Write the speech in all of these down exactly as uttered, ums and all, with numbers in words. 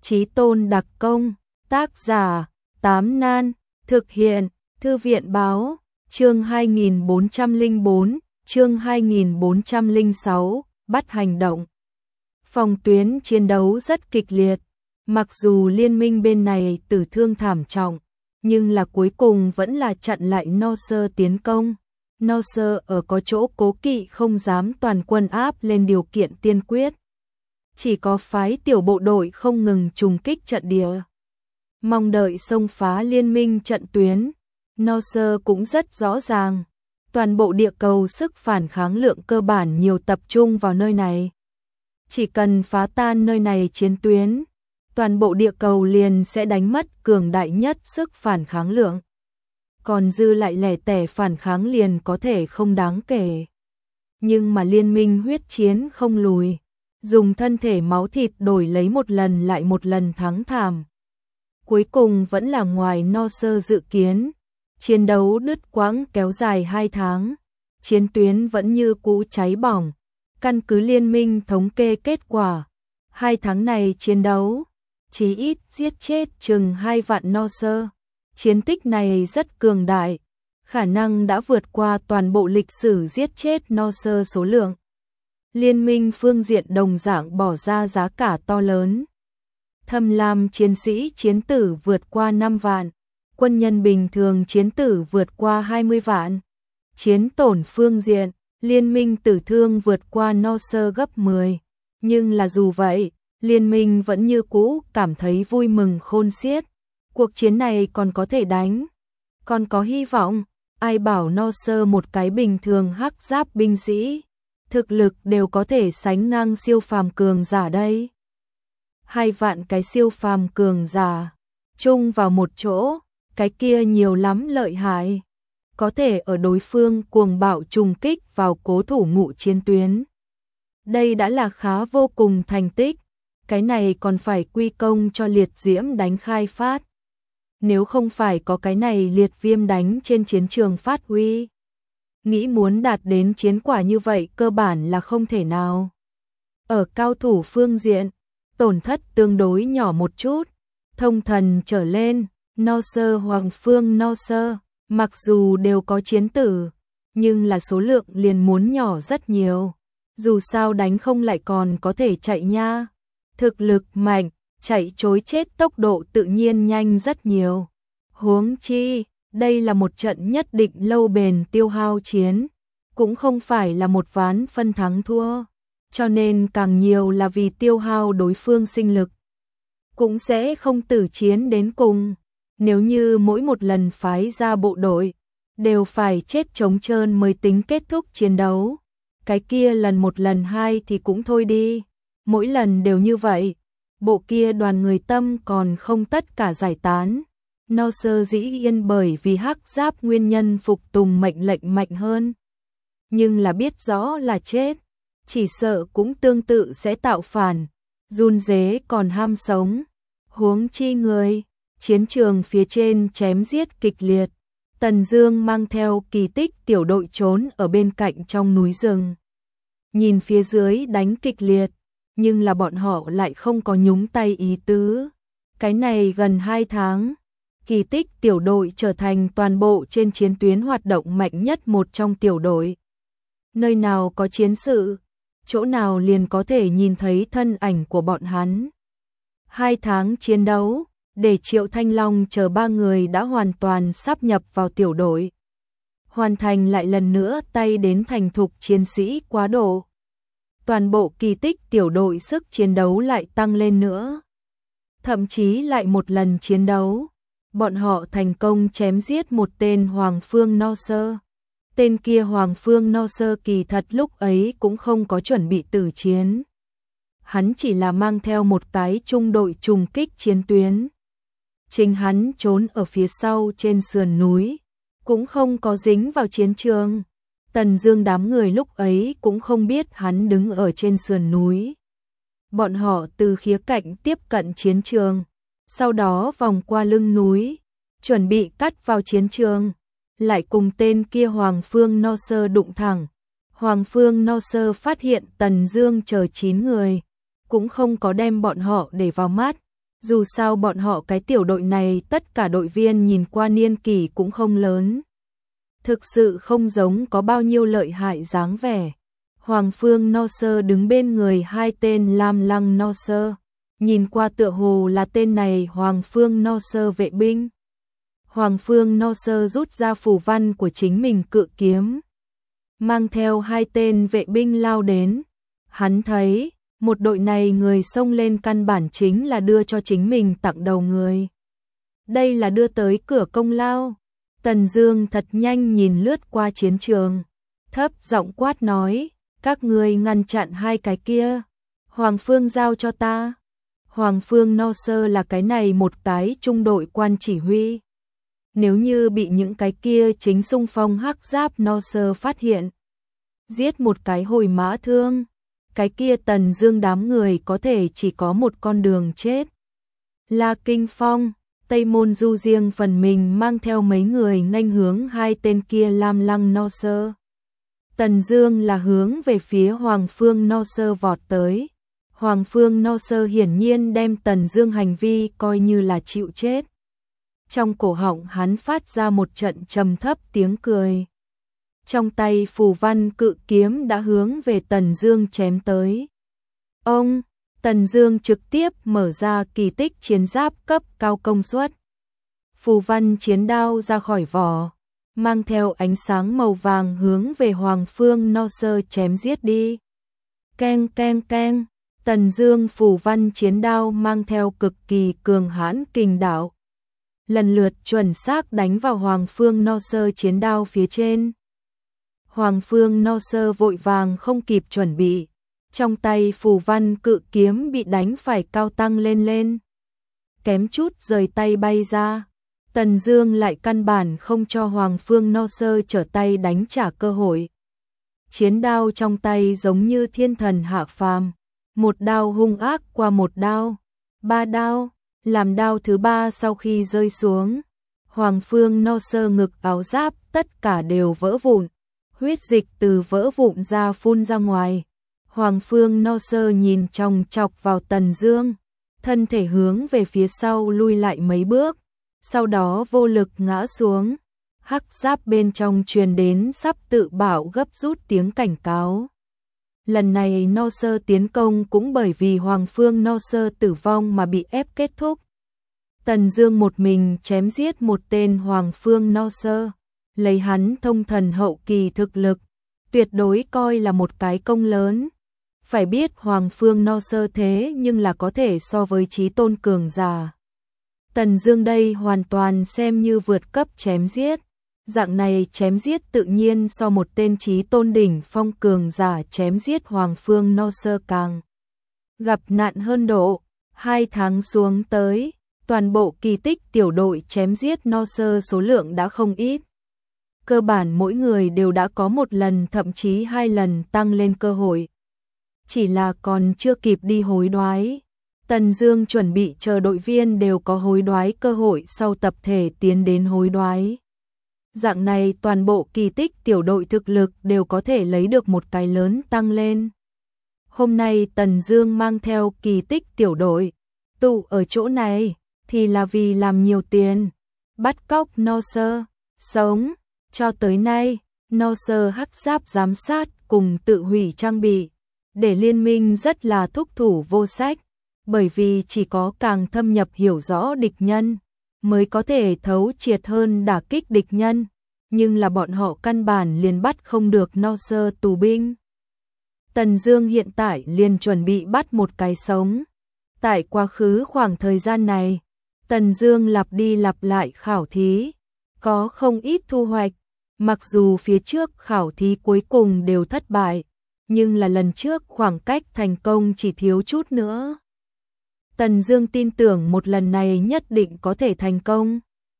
Chí Tôn đặc công, tác giả, Tám Nan, thực hiện, Thư viện báo, chương hai nghìn bốn trăm lẻ bốn, chương hai nghìn bốn trăm lẻ sáu, bắt hành động. Phòng tuyến chiến đấu rất kịch liệt, mặc dù liên minh bên này tử thương thảm trọng, nhưng là cuối cùng vẫn là chặn lại Norse tiến công. Norse ở có chỗ cố kỵ không dám toàn quân áp lên điều kiện tiên quyết. Chỉ có phái tiểu bộ đội không ngừng trùng kích trận địa, mong đợi xông phá liên minh trận tuyến. Norse cũng rất rõ ràng, toàn bộ địa cầu sức phản kháng lượng cơ bản nhiều tập trung vào nơi này. Chỉ cần phá tan nơi này chiến tuyến, toàn bộ địa cầu liền sẽ đánh mất cường đại nhất sức phản kháng lượng. Còn dư lại lẻ tẻ phản kháng liền có thể không đáng kể. Nhưng mà liên minh huyết chiến không lùi, dùng thân thể máu thịt đổi lấy một lần lại một lần thắng thảm. Cuối cùng vẫn là ngoài Norse dự kiến, chiến đấu đứt quãng kéo dài hai tháng, chiến tuyến vẫn như cũ cháy bỏng. Căn cứ liên minh thống kê kết quả, hai tháng này chiến đấu, chí ít giết chết chừng hai vạn Norse. Chiến tích này rất cường đại, khả năng đã vượt qua toàn bộ lịch sử giết chết Norse số lượng. Liên minh phương diện đồng dạng bỏ ra giá cả to lớn. Thâm lam chiến sĩ chiến tử vượt qua năm vạn, quân nhân bình thường chiến tử vượt qua hai mươi vạn. Chiến tổn phương diện, liên minh tử thương vượt qua Norse gấp mười. Nhưng là dù vậy, liên minh vẫn như cũ cảm thấy vui mừng khôn xiết. Cuộc chiến này còn có thể đánh, còn có hy vọng. Ai bảo Norse một cái bình thường hắc giáp binh sĩ, thực lực đều có thể sánh ngang siêu phàm cường giả đây. Hai vạn cái siêu phàm cường giả chung vào một chỗ, cái kia nhiều lắm lợi hại, có thể ở đối phương cuồng bạo trùng kích vào cố thủ ngụ chiến tuyến. Đây đã là khá vô cùng thành tích, cái này còn phải quy công cho liệt diễm đánh khai phát. Nếu không phải có cái này liệt viêm đánh trên chiến trường phát huy, nghĩ muốn đạt đến chiến quả như vậy cơ bản là không thể nào. Ở cao thủ phương diện, tổn thất tương đối nhỏ một chút, thông thần trở lên, Norse Hoàng Phương Norse, mặc dù đều có chiến tử, nhưng là số lượng liền muốn nhỏ rất nhiều. Dù sao đánh không lại còn có thể chạy nha. Thực lực mạnh, chạy trối chết tốc độ tự nhiên nhanh rất nhiều. Huống chi, đây là một trận nhất định lâu bền tiêu hao chiến, cũng không phải là một ván phân thắng thua, cho nên càng nhiều là vì tiêu hao đối phương sinh lực. Cũng sẽ không tử chiến đến cùng, nếu như mỗi một lần phái ra bộ đội, đều phải chết trống trơn mới tính kết thúc chiến đấu. Cái kia lần một lần hai thì cũng thôi đi, mỗi lần đều như vậy, bộ kia đoàn người tâm còn không tất cả giải tán. Norse dĩ nhiên bởi vì hắc giáp nguyên nhân phục tùng mệnh lệnh mạnh hơn, nhưng là biết rõ là chết, chỉ sợ cũng tương tự sẽ tạo phản, run rế còn ham sống. Huống chi người, chiến trường phía trên chém giết kịch liệt, Tần Dương mang theo kỳ tích tiểu đội trốn ở bên cạnh trong núi rừng. Nhìn phía dưới đánh kịch liệt, nhưng là bọn họ lại không có nhúng tay ý tứ. Cái này gần hai tháng, kỳ tích tiểu đội trở thành toàn bộ trên chiến tuyến hoạt động mạnh nhất một trong tiểu đội. Nơi nào có chiến sự, chỗ nào liền có thể nhìn thấy thân ảnh của bọn hắn. Hai tháng chiến đấu, để Triệu Thanh Long chờ ba người đã hoàn toàn sáp nhập vào tiểu đội. Hoàn thành lại lần nữa tay đến thành thục chiến sĩ quá độ. Toàn bộ kỳ tích tiểu đội sức chiến đấu lại tăng lên nữa. Thậm chí lại một lần chiến đấu, bọn họ thành công chém giết một tên Hoàng Phương Norse. Tên kia Hoàng Phương Norse kỳ thật lúc ấy cũng không có chuẩn bị tử chiến. Hắn chỉ là mang theo một cái trung đội trùng kích chiến tuyến. Chính hắn trốn ở phía sau trên sườn núi, cũng không có dính vào chiến trường. Tần Dương đám người lúc ấy cũng không biết hắn đứng ở trên sườn núi. Bọn họ từ khía cạnh tiếp cận chiến trường, sau đó vòng qua lưng núi, chuẩn bị cắt vào chiến trường, lại cùng tên kia Hoàng Phương Norse đụng thẳng. Hoàng Phương Norse phát hiện Tần Dương chờ chín người, cũng không có đem bọn họ để vào mắt, Dù sao bọn họ cái tiểu đội này tất cả đội viên nhìn qua niên kỷ cũng không lớn. Thực sự không giống có bao nhiêu lợi hại dáng vẻ. Hoàng Phương No Sơ đứng bên người hai tên Lam Lăng No Sơ. Nhìn qua tựa hồ là tên này Hoàng Phương No Sơ vệ binh. Hoàng Phương No Sơ rút ra phù văn của chính mình cự kiếm. Mang theo hai tên vệ binh lao đến. Hắn thấy, một đội này người xông lên căn bản chính là đưa cho chính mình tặng đầu người. Đây là đưa tới cửa công lao. Tần Dương thật nhanh nhìn lướt qua chiến trường. Thấp giọng quát nói, các ngươi ngăn chặn hai cái kia. Hoàng Phương giao cho ta. Hoàng Phương No Sơ là cái này một cái trung đội quan chỉ huy. Nếu như bị những cái kia chính xung phong hắc giáp No Sơ phát hiện, giết một cái hồi mã thương, cái kia Tần Dương đám người có thể chỉ có một con đường chết. La Kinh Phong, Tây Môn Du riêng phần mình mang theo mấy người nghênh hướng hai tên kia Lam Lăng No Sơ. Tần Dương là hướng về phía Hoàng Phương No Sơ vọt tới. Hoàng Phương No Sơ hiển nhiên đem Tần Dương hành vi coi như là chịu chết. Trong cổ họng hắn phát ra một trận trầm thấp tiếng cười. Trong tay phù văn cự kiếm đã hướng về Tần Dương chém tới. Ông, Tần Dương trực tiếp mở ra kỳ tích chiến giáp cấp cao công suất. Phù văn chiến đao ra khỏi vỏ, mang theo ánh sáng màu vàng hướng về Hoàng Phương No Sơ chém giết đi. Keng keng keng, Tần Dương phù văn chiến đao mang theo cực kỳ cường hãn kình đạo, lần lượt chuẩn xác đánh vào Hoàng Phương No Sơ chiến đao phía trên. Hoàng Phương No Sơ vội vàng không kịp chuẩn bị, trong tay phù văn cự kiếm bị đánh phải cao tăng lên lên, kém chút rời tay bay ra. Tần Dương lại căn bản không cho Hoàng Phương No Sơ trở tay đánh trả cơ hội. Chiến đao trong tay giống như thiên thần hạ phàm, một đao hung ác qua một đao, ba đao, làm đao thứ ba sau khi rơi xuống, Hoàng Phương No Sơ ngực áo giáp tất cả đều vỡ vụn, huyết dịch từ vỡ vụn ra phun ra ngoài. Hoàng Phương No Sơ nhìn chòng chọc vào Tần Dương, thân thể hướng về phía sau lui lại mấy bước, sau đó vô lực ngã xuống. Hắc giáp bên trong truyền đến sắp tự bảo gấp rút tiếng cảnh cáo. Lần này No Sơ tiến công cũng bởi vì Hoàng Phương No Sơ tử vong mà bị ép kết thúc. Tần Dương một mình chém giết một tên Hoàng Phương No Sơ, lấy hắn thông thần hậu kỳ thực lực, tuyệt đối coi là một cái công lớn. Phải biết Hoàng Phương No Sơ thế nhưng là có thể so với chí tôn cường giả. Tần Dương đây hoàn toàn xem như vượt cấp chém giết. Dạng này chém giết tự nhiên so một tên chí tôn đỉnh phong cường giả chém giết Hoàng Phương No Sơ càng gặp nạn hơn độ. Hai tháng xuống tới, toàn bộ kỳ tích tiểu đội chém giết No Sơ số lượng đã không ít. Cơ bản mỗi người đều đã có một lần thậm chí hai lần tăng lên cơ hội. Chỉ là còn chưa kịp đi hối đoái. Tần Dương chuẩn bị chờ đội viên đều có hối đoái cơ hội sau tập thể tiến đến hối đoái. Dạng này toàn bộ kỳ tích tiểu đội thực lực đều có thể lấy được một cái lớn tăng lên. Hôm nay Tần Dương mang theo kỳ tích tiểu đội tụ ở chỗ này thì là vì làm nhiều tiền, bắt cóc No Sơ, sống. Cho tới nay, No Sơ hắc giáp giám sát cùng tự hủy trang bị, để liên minh rất là thúc thủ vô sách, bởi vì chỉ có càng thâm nhập hiểu rõ địch nhân, mới có thể thấu triệt hơn đả kích địch nhân, nhưng là bọn họ căn bản liền bắt không được No Sơ tù binh. Tần Dương hiện tại liền chuẩn bị bắt một cái sống. Tại quá khứ khoảng thời gian này, Tần Dương lặp đi lặp lại khảo thí, có không ít thu hoạch. Mặc dù phía trước khảo thí cuối cùng đều thất bại, nhưng là lần trước khoảng cách thành công chỉ thiếu chút nữa. Tần Dương tin tưởng một lần này nhất định có thể thành công.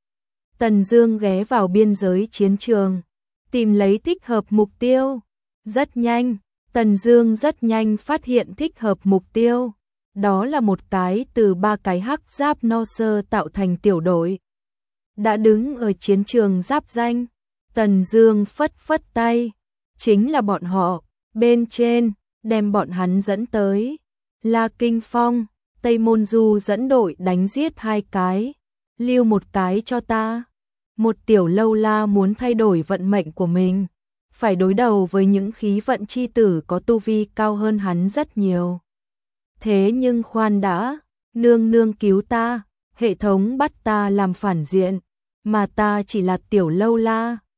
Tần Dương ghé vào biên giới chiến trường, tìm lấy thích hợp mục tiêu. Rất nhanh, Tần Dương rất nhanh phát hiện thích hợp mục tiêu. Đó là một cái từ ba cái hắc giáp No Sơ tạo thành tiểu đội. Đã đứng ở chiến trường giáp danh. Tần Dương phất phất tay, chính là bọn họ, bên trên, đem bọn hắn dẫn tới. La Kinh Phong, Tây Môn Du dẫn đội đánh giết hai cái, lưu một cái cho ta. Một tiểu lâu la muốn thay đổi vận mệnh của mình, phải đối đầu với những khí vận chi tử có tu vi cao hơn hắn rất nhiều. Thế nhưng khoan đã, nương nương cứu ta, hệ thống bắt ta làm phản diện, mà ta chỉ là tiểu lâu la,